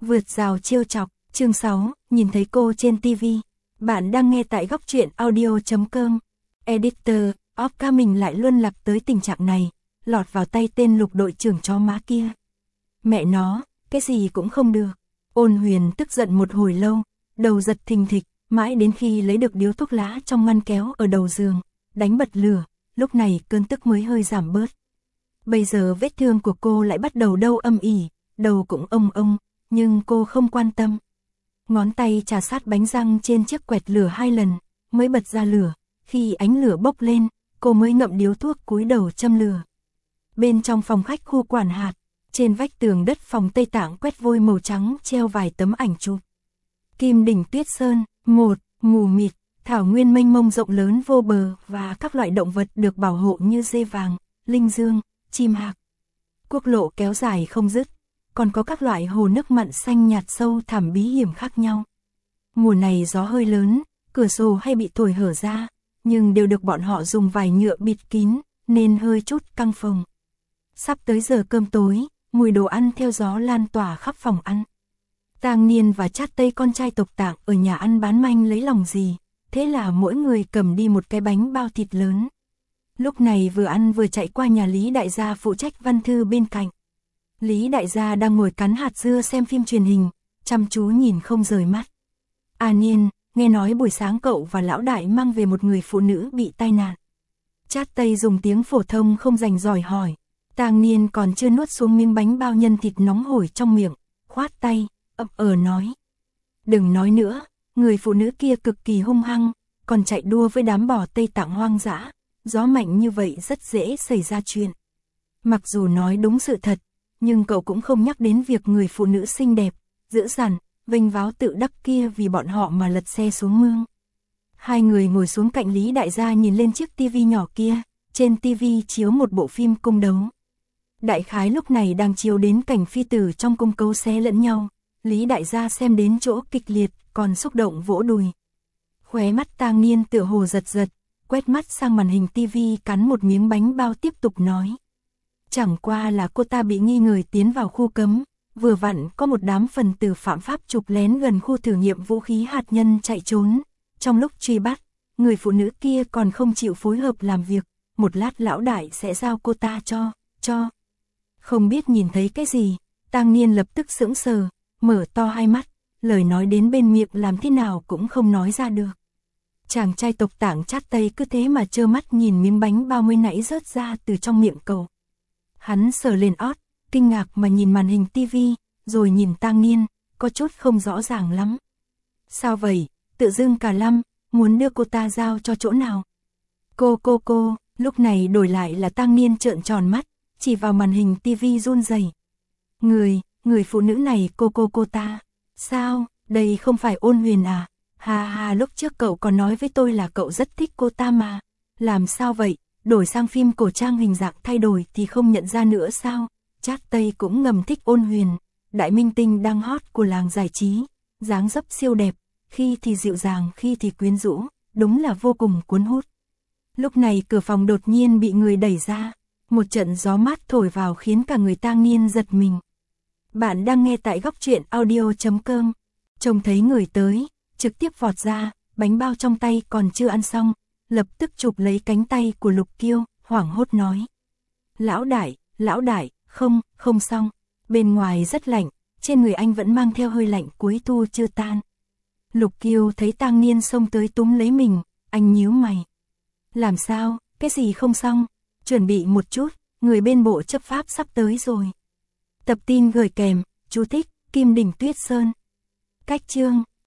Vượt rào trêu chọc, chương 6, nhìn thấy cô trên TV. Bạn đang nghe tại góc truyện audio.com. Editor, Opca mình lại luôn lạc tới tình trạng này, lọt vào tay tên Lục đội trưởng chó má kia. Mẹ nó, cái gì cũng không được. Ôn Huyền tức giận một hồi lâu, đầu giật thình thịch, mãi đến khi lấy được điếu thuốc lá trong ngăn kéo ở đầu giường, đánh bật lửa, lúc này cơn tức mới hơi giảm bớt. Bây giờ vết thương của cô lại bắt đầu đau âm ỉ, đầu cũng ông, nhưng cô không quan tâm. Ngón tay chà sát bánh răng trên chiếc quẹt lửa 2 lần, mới bật ra lửa, khi ánh lửa bốc lên, cô mới ngậm điếu thuốc cúi đầu châm lửa. Bên trong phòng khách khu quản hạt, trên vách tường đất phòng Tây Tạng quét vôi màu trắng treo vài tấm ảnh chụp. Kim đỉnh Tuyết Sơn, một, mù mịt, thảo nguyên mênh mông rộng lớn vô bờ và các loại động vật được bảo hộ như dê vàng, linh dương, chim hạc. Quốc lộ kéo dài không dứt, còn có các loại hồ nước mặn xanh nhạt sâu thẳm bí hiểm khác nhau. Mùa này gió hơi lớn, cửa sổ hay bị thổi hở ra, nhưng đều được bọn họ dùng vải nhựa bịt kín, nên hơi chút căng phồng. Sắp tới giờ cơm tối, mùi đồ ăn theo gió lan tỏa khắp phòng ăn. Tang Niên và Chát Tây con trai tộc Tạng ở nhà ăn bán manh lấy lòng gì, thế là mỗi người cầm đi một cái bánh bao thịt lớn. Lúc này vừa ăn vừa chạy qua nhà Lý Đại Gia phụ trách văn thư bên cạnh. Lý Đại Gia đang ngồi cắn hạt dưa xem phim truyền hình, chăm chú nhìn không rời mắt. À Niên, nghe nói buổi sáng cậu và lão đại mang về một người phụ nữ bị tai nạn. Chát Tây dùng tiếng phổ thông không rành rỏi hỏi. Tang Niên còn chưa nuốt xuống miếng bánh bao nhân thịt nóng hổi trong miệng, khoát tay, nói. Đừng nói nữa, người phụ nữ kia cực kỳ hung hăng, còn chạy đua với đám bò Tây Tạng hoang dã, gió mạnh như vậy rất dễ xảy ra chuyện. Mặc dù nói đúng sự thật, nhưng cậu cũng không nhắc đến việc người phụ nữ xinh đẹp, dữ dằn, vênh váo tự đắc kia vì bọn họ mà lật xe xuống mương. Hai người ngồi xuống cạnh Lý Đại Gia nhìn lên chiếc tivi nhỏ kia, trên tivi chiếu một bộ phim cung đấu. Đại khái lúc này đang chiếu đến cảnh phi tử trong cung cấu xé lẫn nhau, Lý Đại Gia xem đến chỗ kịch liệt, còn xúc động vỗ đùi. Khóe mắt Tang Niên tựa hồ giật, quét mắt sang màn hình tivi cắn một miếng bánh bao tiếp tục nói. Chẳng qua là cô ta bị nghi ngờ tiến vào khu cấm, vừa vặn có một đám phần tử phạm pháp chụp lén gần khu thử nghiệm vũ khí hạt nhân chạy trốn. Trong lúc truy bắt, người phụ nữ kia còn không chịu phối hợp làm việc, một lát lão đại sẽ giao cô ta cho. Không biết nhìn thấy cái gì, Tang Niên lập tức sững sờ, mở to hai mắt, lời nói đến bên miệng làm thế nào cũng không nói ra được. Chàng trai tộc Tạng Chát Tây cứ thế mà trơ mắt nhìn miếng bánh bao mới nãy rớt ra từ trong miệng cậu. Hắn sờ lên ót, kinh ngạc mà nhìn màn hình tivi, rồi nhìn Tang Niên, có chút không rõ ràng lắm. Sao vậy, tự dưng cả lăm, muốn đưa cô ta giao cho chỗ nào? Cô, lúc này đổi lại là Tang Niên trợn tròn mắt, chỉ vào màn hình tivi run rẩy. Người phụ nữ này cô ta, sao, đây không phải Ôn Huyền à? Ha, lúc trước cậu còn nói với tôi là cậu rất thích cô ta mà. Làm sao vậy, đổi sang phim cổ trang hình dạng thay đổi thì không nhận ra nữa sao? Chát Tây cũng ngầm thích Ôn Huyền, đại minh tinh đang hot của làng giải trí, dáng dấp siêu đẹp, khi thì dịu dàng khi thì quyến rũ, đúng là vô cùng cuốn hút. Lúc này cửa phòng đột nhiên bị người đẩy ra, một trận gió mát thổi vào khiến cả người Tang Niên giật mình. Bạn đang nghe tại góc truyện audio.com. Trông thấy người tới, trực tiếp vọt ra, bánh bao trong tay còn chưa ăn xong, lập tức chụp lấy cánh tay của Lục Kiêu, hoảng hốt nói. Lão đại, không xong, bên ngoài rất lạnh, trên người anh vẫn mang theo hơi lạnh cuối thu chưa tan. Lục Kiêu thấy Tang Niên xông tới túm lấy mình, anh nhíu mày. Làm sao, cái gì không xong, chuẩn bị một chút, người bên bộ chấp pháp sắp tới rồi. Tập tin gửi kèm, chú thích, Kim đỉnh Tuyết Sơn. Cách chương